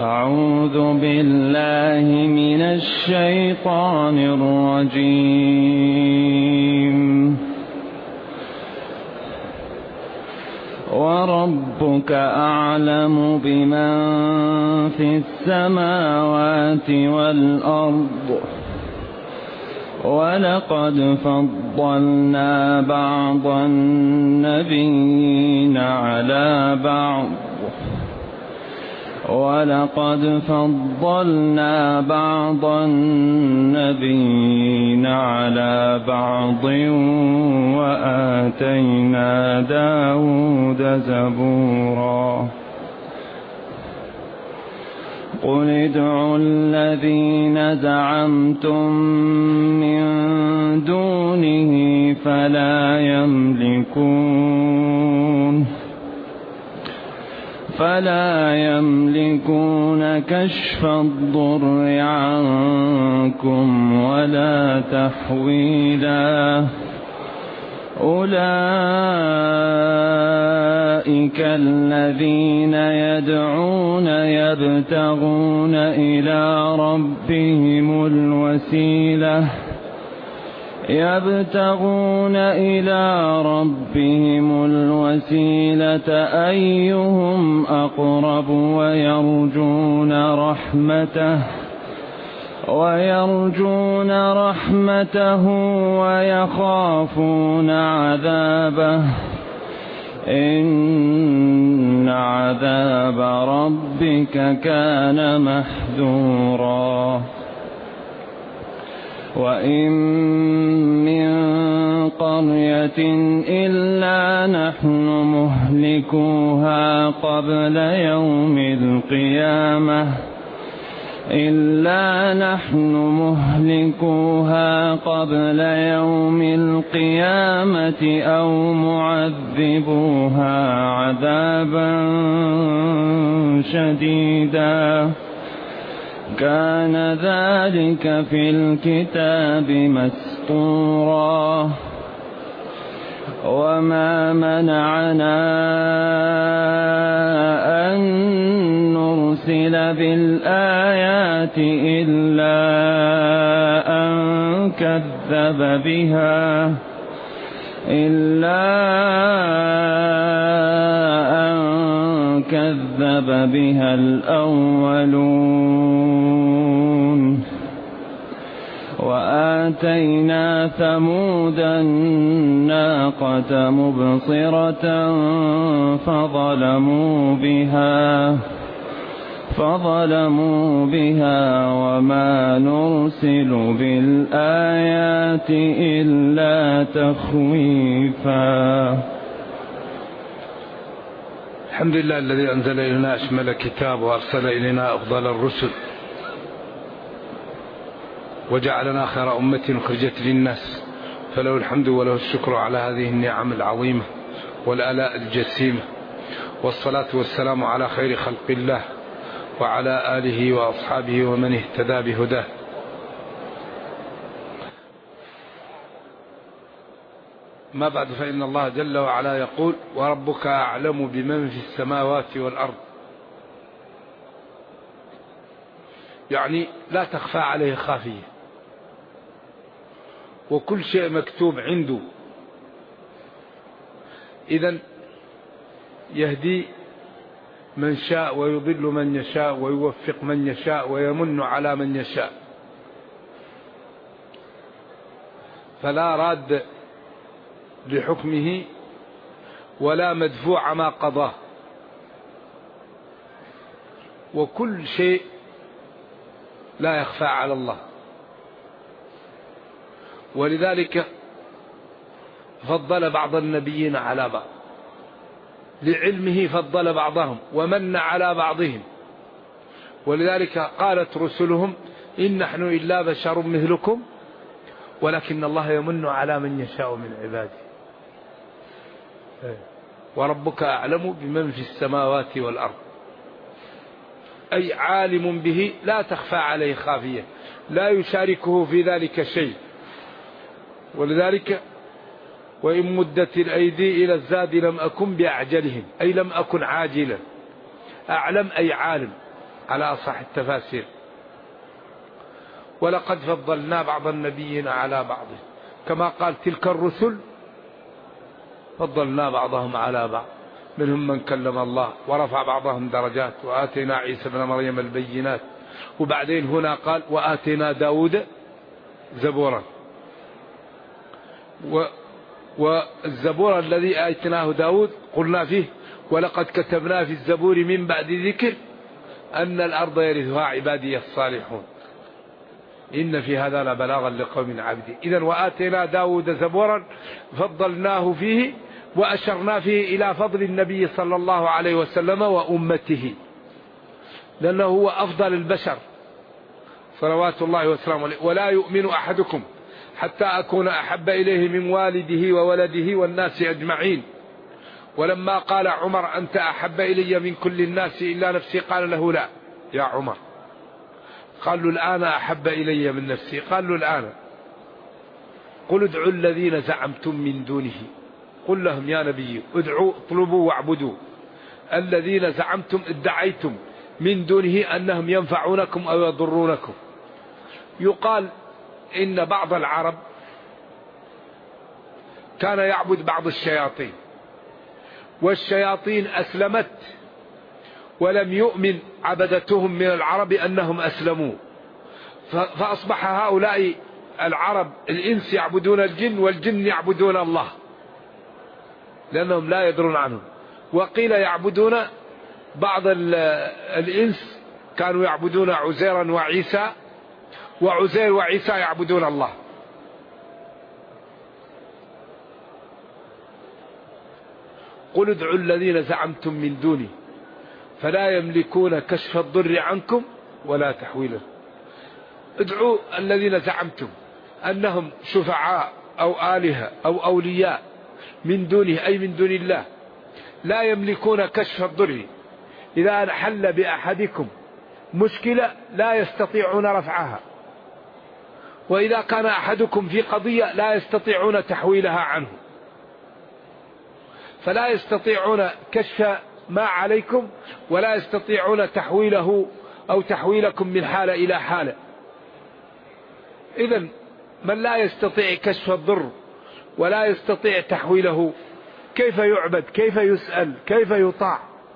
أعوذ بالله من الشيطان الرجيم. وربك أعلم بمن في السماوات والأرض ولقد فضلنا بعض النبيين على بعض وآتينا داود زبورا. قل ادعوا الذين زعمتم من دونه فلا يملكون كشف الضر عنكم ولا تحويلا. أولئك الذين يدعون يبتغون إلى ربهم الوسيلة أيهم أقرب ويرجون رحمته ويخافون عذابه. إن عذاب ربك كان محذورا. وإن من قرية إلا نحن مهلكوها قبل يوم القيامة أو معذبوها عذابا شديدا. كان ذلك في الكتاب مسطورا. وما منعنا أن نرسل بالآيات إلا أن كذب بها الأولون. وآتينا ثمود الناقة مبصرة فظلموا بها وما نرسل بالآيات إلا تخويفا. الحمد لله الذي أنزل إلينا أشمل كتاب وأرسل إلينا أفضل الرسل وجعلنا خير أمة أخرجت للناس، فله الحمد وله الشكر على هذه النعم العظيمة والآلاء الجسيمة. والصلاة والسلام على خير خلق الله وعلى آله وأصحابه ومن اهتدى بهداه. ما بعد، فإن الله جل وعلا يقول: وربك أعلم بمن في السماوات والأرض. يعني لا تخفى عليه خافية، وكل شيء مكتوب عنده. إذن يهدي من شاء ويضل من يشاء ويوفق من يشاء ويمن على من يشاء، فلا راد لحكمه ولا مدفوع ما قضاه، وكل شيء لا يخفى على الله. ولذلك فضل بعض النبيين على بعض، لعلمه فضل بعضهم ومن على بعضهم. ولذلك قالت رسلهم: إن نحن إلا بشر مثلكم ولكن الله يمن على من يشاء من عباده. وربك أعلم بمن في السماوات والأرض، أي عالم به لا تخفى عليه خافية، لا يشاركه في ذلك شيء. ولذلك وإن مدت الأيدي إلى الزاد لم أكن بأعجلهم، أي لم أكن عاجلا. أعلم أي عالم، على أصح التفاسير. ولقد فضلنا بعض النبيين على بعض، كما قال تلك الرسل فضلنا بعضهم على بعض، منهم من كلم الله ورفع بعضهم درجات، وآتينا عيسى بن مريم البينات. وبعدين هنا قال وآتينا داود زبورا، والزبور الذي آتيناه داود قلنا فيه ولقد كتبنا في الزبور من بعد ذكر أن الأرض يرثها عبادي الصالحون إن في هذا لبلاغا لقوم عابدين. إذن وآتينا داود زبورا فضلناه فيه وأشرنا فيه إلى فضل النبي صلى الله عليه وسلم وأمته، لأنه هو أفضل البشر صلوات الله وسلامه عليه. ولا يؤمن أحدكم حتى أكون أحب إليه من والده وولده والناس أجمعين. ولما قال عمر أنت أحب إلي من كل الناس إلا نفسي قال له لا يا عمر. قال له الآن أحب إلي من نفسي. قال له الآن قل ادعوا الذين زعمتم من دونه، قل لهم يا نبي ادعوا اطلبوا واعبدوا الذين زعمتم ادعيتم من دونه أنهم ينفعونكم أو يضرونكم. يقال إن بعض العرب كان يعبد بعض الشياطين، والشياطين أسلمت ولم يؤمن عبدتهم من العرب أنهم أسلموا، فأصبح هؤلاء العرب الإنس يعبدون الجن والجن يعبدون الله لأنهم لا يدرون عنهم. وقيل يعبدون بعض الإنس كانوا يعبدون عزيرا وعيسى، وعزير وعيسى يعبدون الله. قل ادعوا الذين زعمتم من دوني فلا يملكون كشف الضر عنكم ولا تحويله. ادعوا الذين زعمتم أنهم شفعاء أو آلهة أو أولياء من دونه أي من دون الله، لا يملكون كشف الضر. إذا حل بأحدكم مشكلة لا يستطيعون رفعها، وإذا كان أحدكم في قضية لا يستطيعون تحويلها عنه، فلا يستطيعون كشف ما عليكم ولا يستطيعون تحويله أو تحويلكم من حالة إلى حالة. إذن من لا يستطيع كشف الضر ولا يستطيع تحويله كيف يعبد؟ كيف يسأل؟ كيف يطاع؟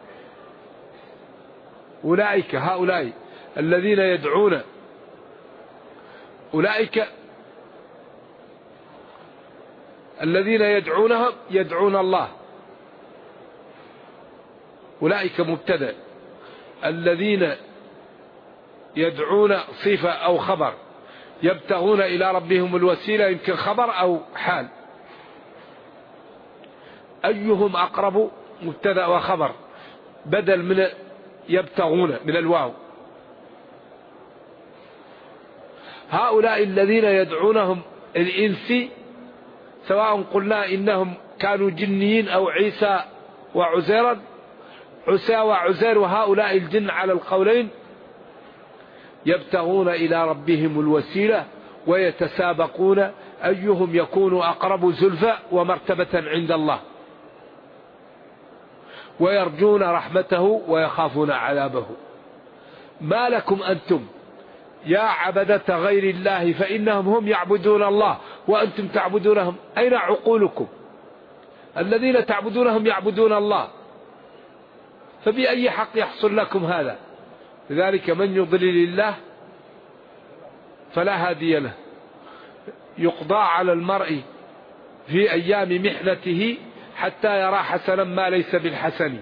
أولئك هؤلاء الذين يدعون، أولئك الذين يدعونهم يدعون الله. أولئك مبتدأ، الذين يدعون صفة أو خبر، يبتغون إلى ربهم الوسيلة يمكن خبر أو حال. أيهم أقرب مبتدأ وخبر بدل من يبتغون من الواو. هؤلاء الذين يدعونهم الإنسي سواء قلنا إنهم كانوا جنيين أو عيسى وعزيرا، عيسى وعزير وهؤلاء الجن على القولين يبتغون إلى ربهم الوسيلة ويتسابقون أيهم يكون أقرب زلفى ومرتبة عند الله، ويرجون رحمته ويخافون عذابه. ما لكم أنتم يا عبدة غير الله فإنهم هم يعبدون الله وأنتم تعبدونهم، أين عقولكم؟ الذين تعبدونهم يعبدون الله، فبأي حق يحصل لكم هذا؟ لذلك من يضلل الله فلا هادي له. يقضى على المرء في أيام محنته حتى يرى حسنا ما ليس بالحسن.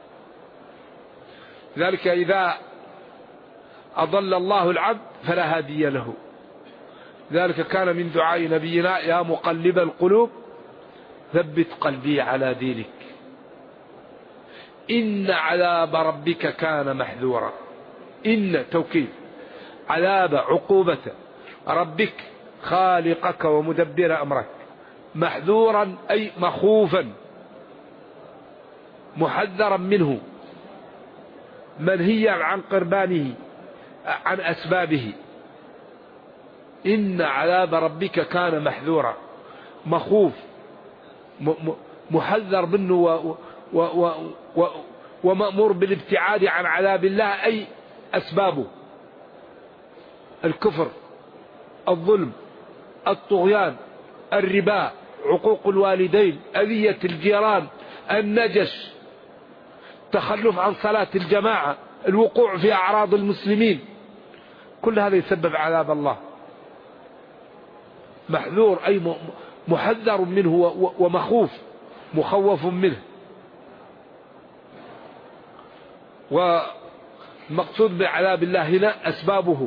لذلك إذا أضل الله العبد فلا هادي له. ذلك كان من دعاء نبينا يا مقلب القلوب ثبت قلبي على دينك إن عذاب ربك كان محذورا. إن توكيد عذاب عقوبة ربك خالقك ومدبر أمرك، محذورا أي مخوفا محذرا منه، منهيا عن قربانه عن أسبابه. إن عذاب ربك كان محذورا، مخوف محذر منه ومأمور بالابتعاد عن عذاب الله، أي أسبابه: الكفر، الظلم، الطغيان، الربا، عقوق الوالدين، أذية الجيران، النجش، تخلف عن صلاة الجماعة، الوقوع في أعراض المسلمين. كل هذا يسبب عذاب الله. محذور أي محذر منه ومخوف، مخوف منه. والمقصود بعذاب الله هنا أسبابه،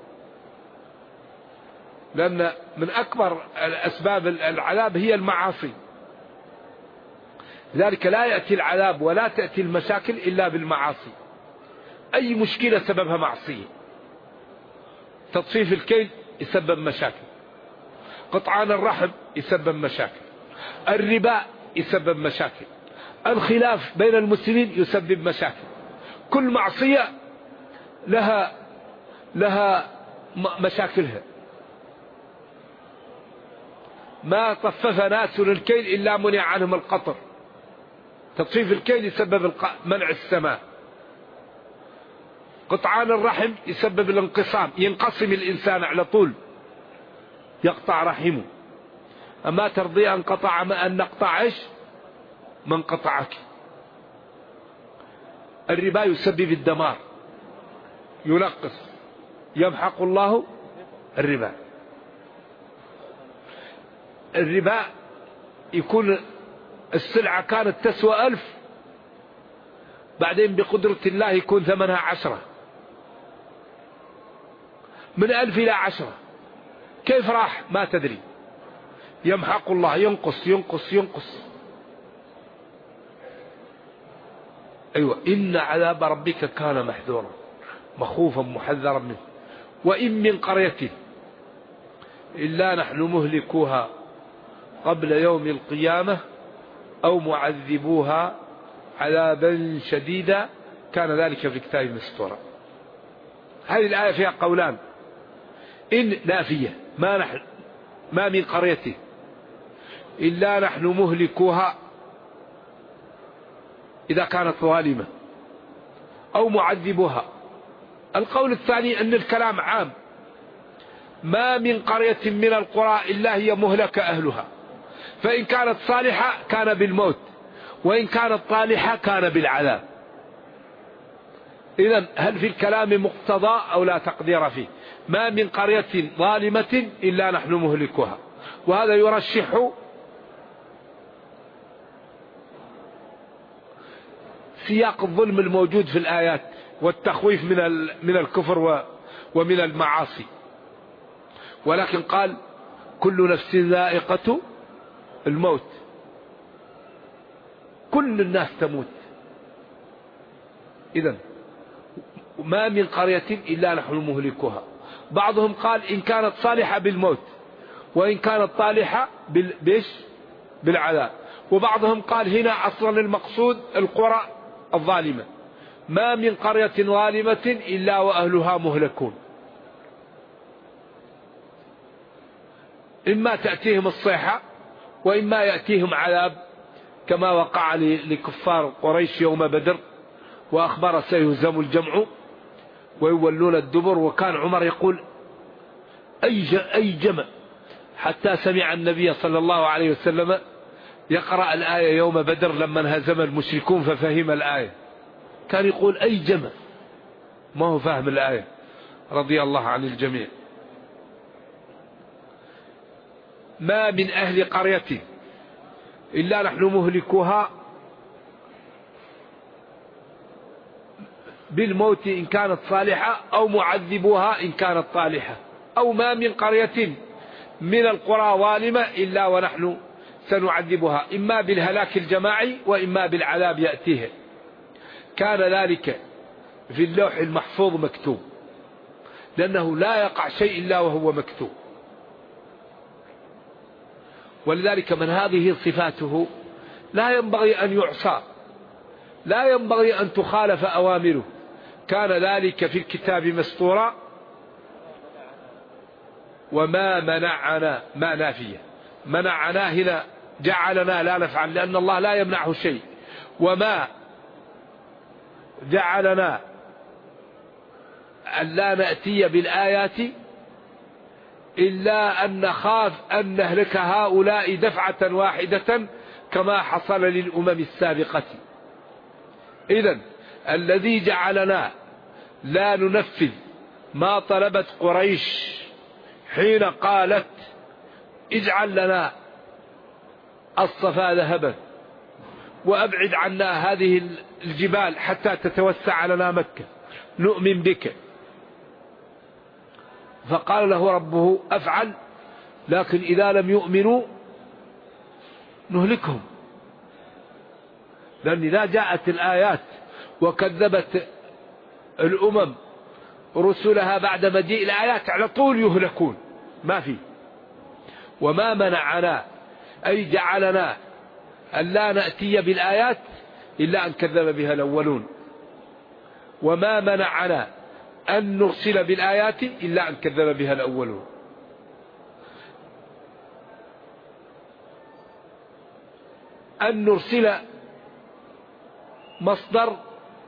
لأن من أكبر الأسباب العذاب هي المعاصي. لذلك لا يأتي العذاب ولا تأتي المشاكل إلا بالمعاصي. أي مشكلة سببها معصية. تطفيف الكيل يسبب مشاكل، قطعان الرحم يسبب مشاكل، الربا يسبب مشاكل، الخلاف بين المسلمين يسبب مشاكل. كل معصية لها مشاكلها. ما طفف ناس الكيل إلا منع عنهم القطر. تطفيف الكيل يسبب منع السماء. قطعان الرحم يسبب الانقسام، ينقسم الإنسان على طول، يقطع رحمه. أما ترضي أن قطع ما أن نقطع إيش من قطعك. الربا يسبب الدمار، ينقص، يمحق الله الربا. الربا يكون السلعة كانت تسوى 1000، بعدين بقدرة الله يكون ثمنها 10، من 1000 إلى 10. كيف راح ما تدري. يمحق الله، ينقص ينقص ينقص. أيوة، إن عذاب ربك كان محذورا، مخوفا محذرا منه. وإن من قرية إلا نحن مهلكوها قبل يوم القيامة أو معذبوها عذابا شديدا كان ذلك في كتاب مسطورا. هذه الآية فيها قولان: إن نافية، ما من قرية إلا نحن مهلكوها إذا كانت ظالمة، أو معذبوها. القول الثاني أن الكلام عام: ما من قرية من القرى إلا هي مهلك أهلها، فإن كانت صالحة كان بالموت، وإن كانت طالحة كان بالعذاب. إذن هل في الكلام مقتضى أو لا تقدير فيه؟ ما من قرية ظالمة إلا نحن مهلكها. وهذا يرشح سياق الظلم الموجود في الآيات والتخويف من الكفر ومن المعاصي. ولكن قال: كل نفس ذائقة الموت، كل الناس تموت. إذن ما من قرية إلا نحن مهلكها. بعضهم قال: إن كانت صالحة بالموت، وإن كانت طالحة بالعذاب. وبعضهم قال هنا أصلا المقصود القرى الظالمة. ما من قرية ظالمة إلا وأهلها مهلكون. إما تأتيهم الصيحة وإما يأتيهم عذاب، كما وقع لكفار قريش يوم بدر، وأخبر سيهزم الجمع ويولون الدبر. وكان عمر يقول: أي جمع، حتى سمع النبي صلى الله عليه وسلم يقرأ الآية يوم بدر لما انهزم المشركون ففهم الآية. كان يقول: أي جمع، ما هو فاهم الآية، رضي الله عن الجميع. ما من أهل قرية إلا نحن مهلكوها بالموت إن كانت صالحة، أو معذبوها إن كانت طالحة. أو ما من قرية من القرى ظالمة إلا ونحن سنعذبها، إما بالهلاك الجماعي وإما بالعذاب يأتيها. كان ذلك في اللوح المحفوظ مكتوب، لأنه لا يقع شيء إلا وهو مكتوب. ولذلك من هذه صفاته لا ينبغي أن يعصى، لا ينبغي أن تخالف أوامره. كان ذلك في الكتاب مسطورا. وما منعنا، ما نافية، منعنا هنا جعلنا لا نفعل، لأن الله لا يمنعه شيء. وما جعلنا أن لا نأتي بالآيات إلا أن نخاف أن نهلك هؤلاء دفعة واحدة كما حصل للأمم السابقة. إذن الذي جعلنا لا ننفذ ما طلبت قريش حين قالت اجعل لنا الصفا ذهبا وأبعد عنا هذه الجبال حتى تتوسع لنا مكة نؤمن بك، فقال له ربه أفعل، لكن إذا لم يؤمنوا نهلكهم. لأن إذا جاءت الآيات وكذبت الأمم رسلها بعد مجيء الآيات على طول يهلكون، ما في. وما منعنا أي جعلنا أن لا نأتي بالآيات إلا أن كذب بها الأولون، وما منعنا أن نرسل بالآيات إلا أن كذب بها الأولون. أن نرسل مصدر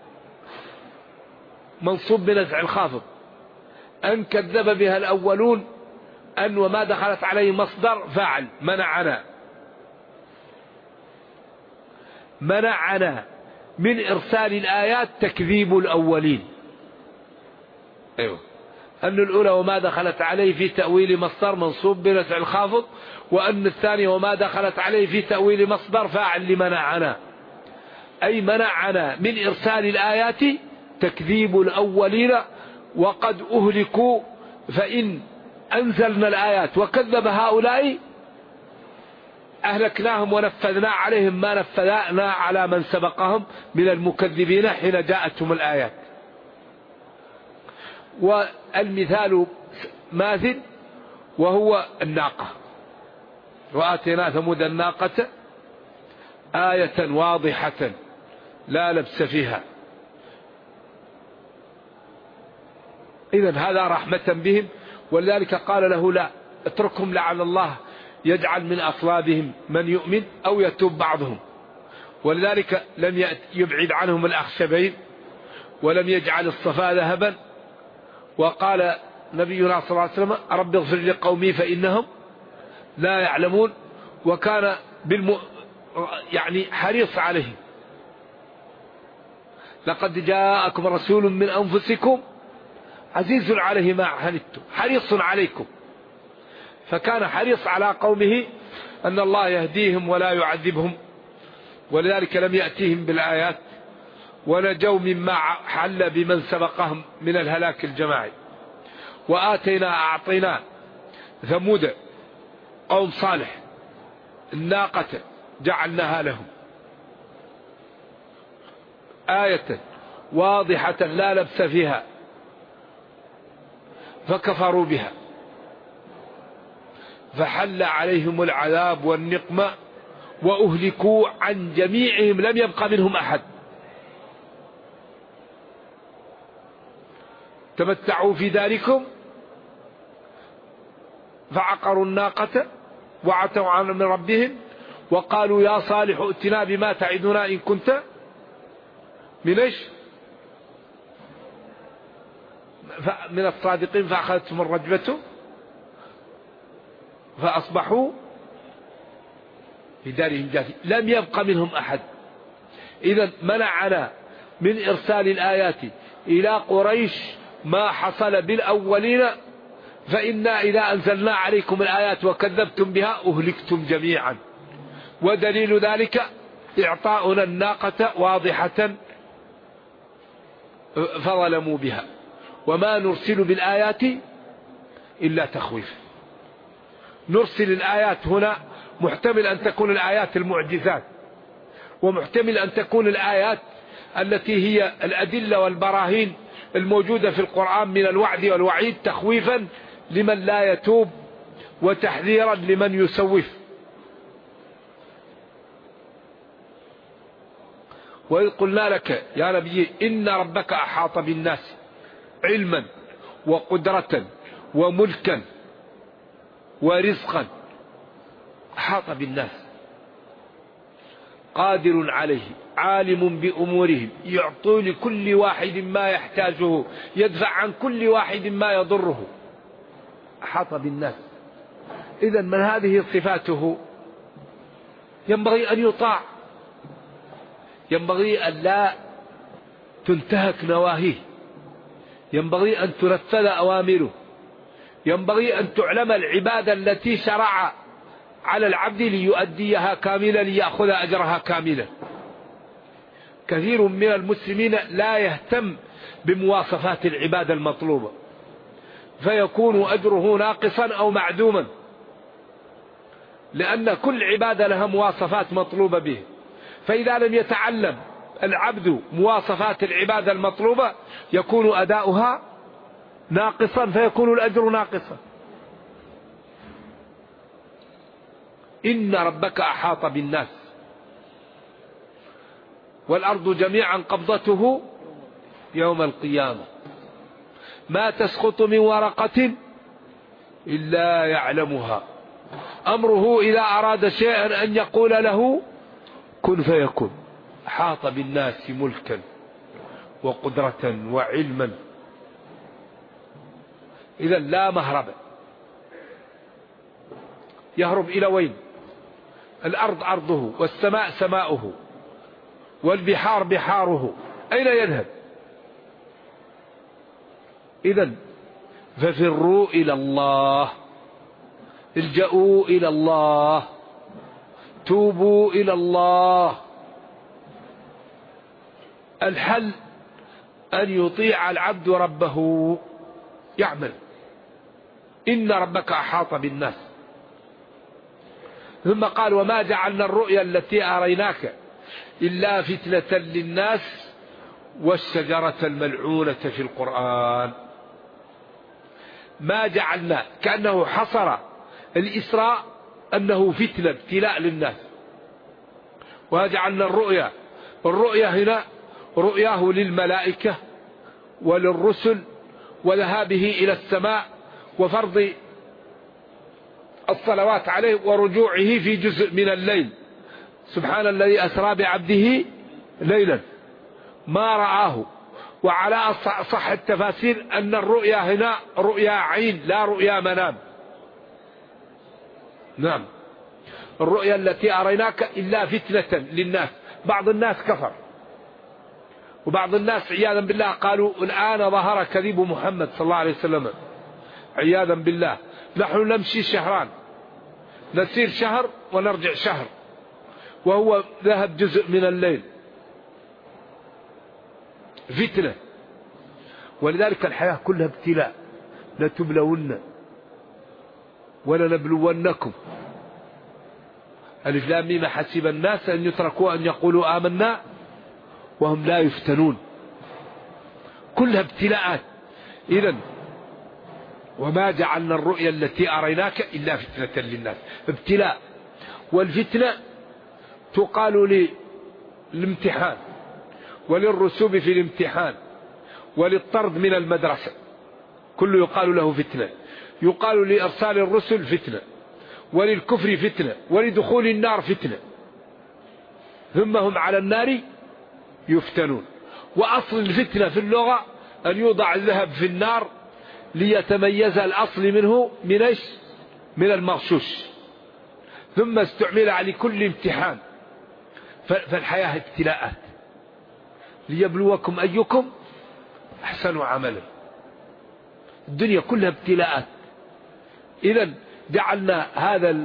منصوب بنزع الخافض، أن كذب بها الأولون أن وما دخلت عليه مصدر فاعل منعنا من إرسال الآيات تكذيب الأولين. أيوه، أن الأولى وما دخلت عليه في تأويل مصدر منصوب بنزع الخافض، وأن الثانية وما دخلت عليه في تأويل مصدر فاعل لمنعنا، أي منعنا من إرسال الآيات تكذيب الأولين وقد أهلكوا، فإن أنزلنا الآيات وكذب هؤلاء أهلكناهم ونفذنا عليهم ما نفذنا على من سبقهم من المكذبين حين جاءتهم الآيات. والمثال ماثل وهو الناقة، وآتينا ثمود الناقة آية واضحة لا لبس فيها. إذن هذا رحمة بهم، ولذلك قال له لا اتركهم لعل الله يجعل من أصلابهم من يؤمن أو يتوب بعضهم. ولذلك لم يبعد عنهم الأخشبين ولم يجعل الصفا ذهبا. وقال نبينا صلى الله عليه وسلم رب اغفر لقومي فإنهم لا يعلمون، وكان يعني حريص عليهم. لقد جاءكم رسول من أنفسكم عزيز عليه ما عنتم حريص عليكم، فكان حريص على قومه أن الله يهديهم ولا يعذبهم، ولذلك لم يأتيهم بالآيات ونجوا مما حل بمن سبقهم من الهلاك الجماعي. أعطينا ثمود قوم صالح الناقة جعلناها لهم آية واضحة لا لبس فيها فكفروا بها فحل عليهم العذاب والنقمة وأهلكوا عن جميعهم لم يبق منهم أحد. تمتعوا في داركم فعقروا الناقة وعتوا عن من ربهم وقالوا يا صالح ائتنا بما تعدنا إن كنت من الصادقين، فأخذتهم الرجفة فأصبحوا في دارهم جاثمين لم يبق منهم أحد. إذا منعنا من إرسال الآيات إلى قريش ما حصل بالأولين، فإنا إذا أنزلنا عليكم الآيات وكذبتم بها أهلكتم جميعا. ودليل ذلك إعطاؤنا الناقة واضحة فظلموا بها. وما نرسل بالآيات إلا تخويف. نرسل الآيات هنا محتمل أن تكون الآيات المعجزات، ومحتمل أن تكون الآيات التي هي الأدلة والبراهين الموجودة في القرآن من الوعد والوعيد تخويفا لمن لا يتوب وتحذيرا لمن يسوف. وإذ قلنا لك يا نبي إن ربك أحاط بالناس علما وقدرة وملكا ورزقا. أحاط بالناس قادر عليه عالم بأمورهم، يعطي لكل واحد ما يحتاجه، يدفع عن كل واحد ما يضره، أحاط بالناس. إذن من هذه صفاته ينبغي أن يطاع، ينبغي أن لا تنتهك نواهيه، ينبغي أن تنفذ أوامره، ينبغي أن تعلم العبادة التي شرع على العبد ليؤديها كاملة ليأخذ أجرها كاملة. كثير من المسلمين لا يهتم بمواصفات العبادة المطلوبة، فيكون أجره ناقصا أو معدوما، لأن كل عبادة لها مواصفات مطلوبة به. فإذا لم يتعلم العبد مواصفات العبادة المطلوبة يكون أداؤها ناقصا، فيكون الأجر ناقصا. إن ربك أحاط بالناس والأرض جميعا قبضته يوم القيامة ما تسقط من ورقة إلا يعلمها، أمره إذا أراد شيئا أن يقول له كن فيكون. أحاط بالناس ملكا وقدرة وعلما. إذا لا مهرب. يهرب إلى وين؟ الأرض أرضه والسماء سماؤه والبحار بحاره، أين يذهب؟ إذن ففروا إلى الله، الجأوا إلى الله، توبوا إلى الله. الحل أن يطيع العبد ربه، يعمل. إن ربك أحاط بالناس. ثم قال وما جعلنا الرؤيا التي أريناك إلا فتنة للناس والشجرة الملعونة في القرآن. ما جعلنا، كأنه حصر الإسراء أنه فتنة ابتلاء للناس. وجعلنا الرؤيا هنا رؤياه للملائكة وللرسل وذهابه إلى السماء وفرض الصلوات عليه ورجوعه في جزء من الليل. سبحان الذي أسرى بعبده ليلا ما رآه. وعلى صح التفاسير أن الرؤيا هنا رؤيا عين لا رؤيا منام. نعم، الرؤيا التي أريناك إلا فتنة للناس. بعض الناس كفر، وبعض الناس عياذا بالله قالوا الآن ظهر كذب محمد صلى الله عليه وسلم عياذا بالله. نحن نمشي شهران، نسير شهر ونرجع شهر، وهو ذهب جزء من الليل. فتنة. ولذلك الحياة كلها ابتلاء. لتبلون ولنبلونكم. ألف لام ميم حسب الناس أن يتركوا أن يقولوا آمنا وهم لا يفتنون. كلها ابتلاءات. إذن وما جعلنا الرؤيا التي أريناك إلا فتنة للناس، ابتلاء. والفتنة تقال للامتحان وللرسوب في الامتحان وللطرد من المدرسة، كله يقال له فتنة. يقال لإرسال الرسل فتنة، وللكفر فتنة، ولدخول النار فتنة، ثم هم على النار يفتنون. وأصل الفتنة في اللغة أن يوضع الذهب في النار ليتميز الأصل منه من المغشوش، ثم استعمل على كل امتحان. فالحياة ابتلاءات ليبلوكم أيكم أحسن عملا. الدنيا كلها ابتلاءات. إذن جعلنا هذا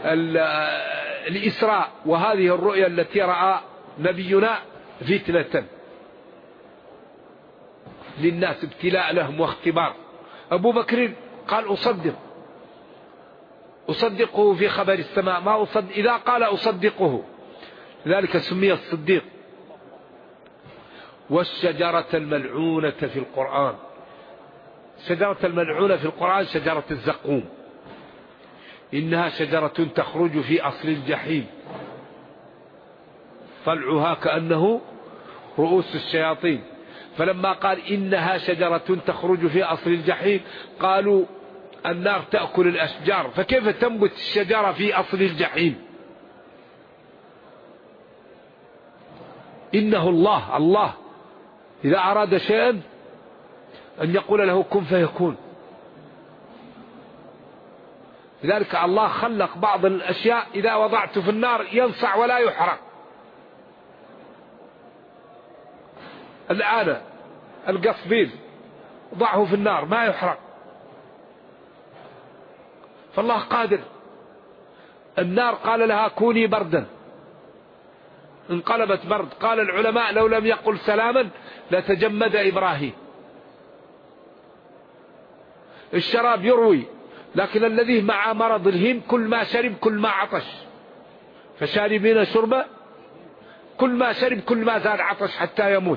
الإسراء وهذه الرؤيا التي رأى نبينا فتنة للناس، ابتلاء لهم واختبار. أبو بكر قال أصدقه في خبر السماء، ما أصدق إذا قال أصدقه، لذلك سمي الصديق. والشجرة الملعونة في القرآن. شجرة الملعونة في القرآن شجرة الزقوم، إنها شجرة تخرج في أصل الجحيم، طلعها كأنه رؤوس الشياطين. فلما قال إنها شجرة تخرج في أصل الجحيم قالوا النار تأكل الأشجار، فكيف تنبت الشجرة في أصل الجحيم؟ إنه الله إذا أراد شيئا أن يقول له كن فيكون. لذلك الله خلق بعض الأشياء إذا وضعته في النار ينصع ولا يحرق. الآن القصبين ضعه في النار ما يحرق، فالله قادر. النار قال لها كوني بردا انقلبت برد. قال العلماء لو لم يقل سلاما لتجمد إبراهيم. الشراب يروي، لكن الذي مع مرض الهيم كل ما شرب كل ما عطش، فشاربين شربة كل ما شرب كل ما زاد عطش حتى يموت.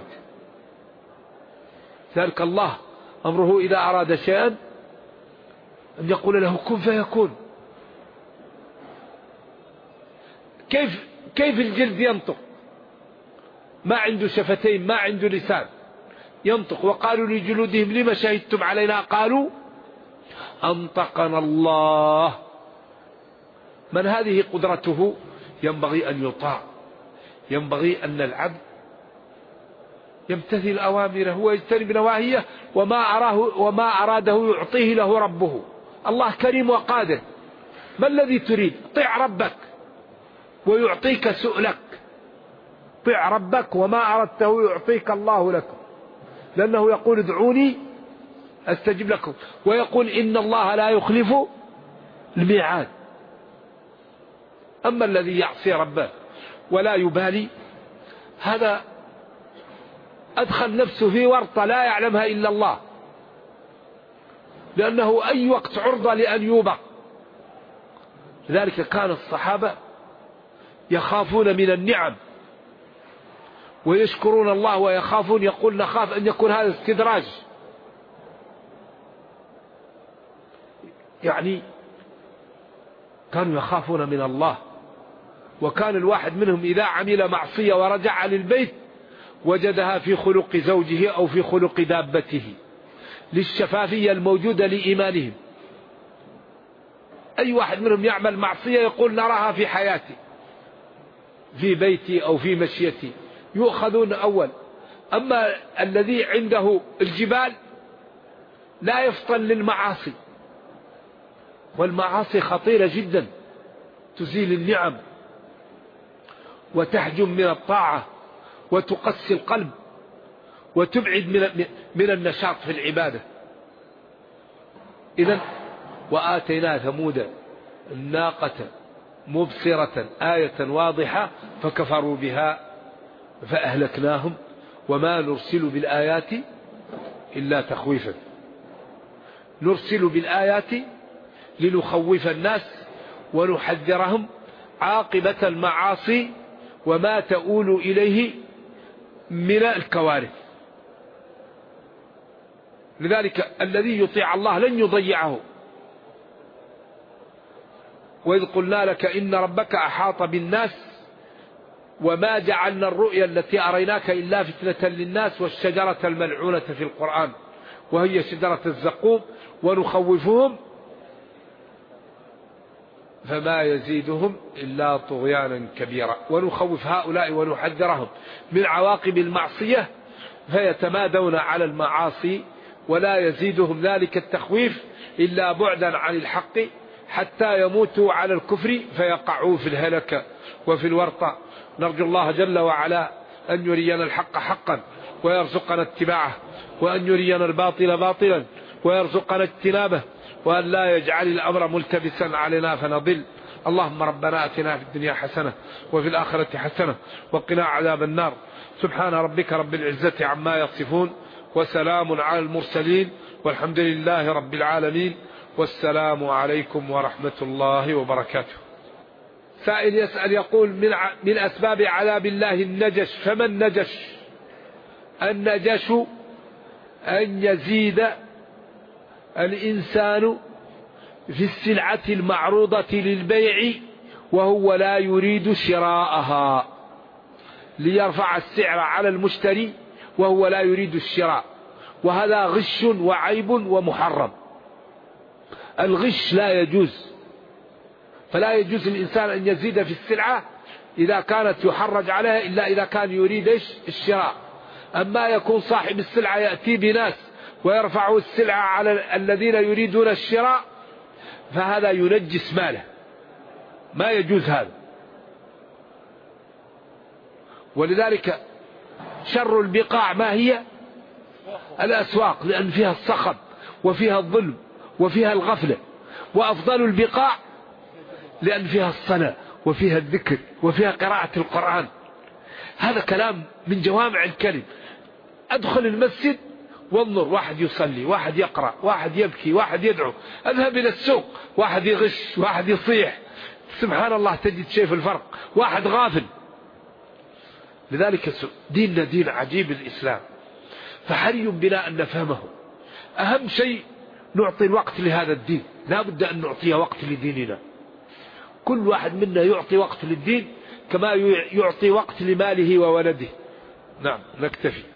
ذلك الله أمره إذا أراد شيئا أن يقول له كن فيكون. كيف الجلد ينطق؟ ما عنده شفتين، ما عنده لسان، ينطق. وقالوا لجلودهم لما شهدتم علينا؟ قالوا أنطقنا الله. من هذه قدرته؟ ينبغي أن يطاع، ينبغي أن العبد يمتثل أوامره ويجتنب نواهيه، وما أراده يعطيه له ربه. الله كريم وقادر. ما الذي تريد؟ طع ربك ويعطيك سؤلك. طع ربك وما أردته يعطيك الله لكم، لأنه يقول ادعوني أستجب لكم، ويقول إن الله لا يخلف الميعاد. أما الذي يعصي ربه ولا يبالي، هذا أدخل نفسه في ورطة لا يعلمها إلا الله، لأنه أي وقت عرضة لأن يوبق. لذلك كان الصحابة يخافون من النعم ويشكرون الله ويخافون، يقول نخاف أن يكون هذا استدراج. يعني كانوا يخافون من الله. وكان الواحد منهم إذا عمل معصية ورجع للبيت وجدها في خلق زوجه أو في خلق دابته، للشفافية الموجودة لإيمانهم. أي واحد منهم يعمل معصية يقول نراها في حياتي، في بيتي أو في مشيتي، يؤخذون أول. أما الذي عنده الجبال لا يفطن للمعاصي، والمعاصي خطيرة جدا، تزيل النعم وتحجم من الطاعة وتقسي القلب وتبعد من النشاط في العبادة. إذن وآتينا ثمود الناقة مبصرة آية واضحة فكفروا بها فأهلكناهم وما نرسل بالآيات إلا تخويفا. نرسل بالآيات لنخوف الناس ونحذرهم عاقبة المعاصي وما تؤول إليه من الكوارث. لذلك الذي يطيع الله لن يضيعه. وإذ قلنا لك إن ربك أحاط بالناس وما جعلنا الرؤيا التي أريناك إلا فتنة للناس والشجرة الملعونة في القرآن وهي شجرة الزقوم ونخوفهم فما يزيدهم إلا طغيانا كبيرا. ونخوف هؤلاء ونحذرهم من عواقب المعصية فيتمادون على المعاصي ولا يزيدهم ذلك التخويف إلا بعدا عن الحق حتى يموتوا على الكفر فيقعوا في الهلكة وفي الورطة. نرجو الله جل وعلا أن يرينا الحق حقا ويرزقنا اتباعه، وأن يرينا الباطل باطلا ويرزقنا اجتنابه، وأن لا يجعل الأمر ملتبسا علينا فنضل. اللهم ربنا أتنا في الدنيا حسنة وفي الآخرة حسنة وقنا عذاب النار. سبحان ربك رب العزة عما يصفون وسلام على المرسلين والحمد لله رب العالمين والسلام عليكم ورحمة الله وبركاته. سائل يسأل يقول من أسباب عذاب الله النجش، فما النجش؟ النجش أن يزيد الإنسان في السلعة المعروضة للبيع وهو لا يريد شراءها، ليرفع السعر على المشتري وهو لا يريد الشراء، وهذا غش وعيب ومحرم. الغش لا يجوز، فلا يجوز الإنسان أن يزيد في السلعة إذا كانت يحرج عليها إلا إذا كان يريد الشراء. أما يكون صاحب السلعة يأتي بناس ويرفع السلعة على الذين يريدون الشراء، فهذا ينجس ماله، ما يجوز هذا. ولذلك شر البقاع ما هي؟ الأسواق، لأن فيها الصخب وفيها الظلم وفيها الغفلة. وأفضل البقاع لأن فيها الصلاة وفيها الذكر وفيها قراءة القرآن. هذا كلام من جوامع الكلم. أدخل المسجد وانظر، واحد يصلي، واحد يقرأ، واحد يبكي، واحد يدعو. أذهب إلى السوق، واحد يغش، واحد يصيح، سبحان الله تجد شيء في الفرق، واحد غافل. لذلك ديننا دين عجيب الإسلام، فحري بنا أن نفهمه. أهم شيء نعطي الوقت لهذا الدين، لا بد أن نعطي وقت لديننا. كل واحد منا يعطي وقت للدين كما يعطي وقت لماله وولده. نعم، نكتفي.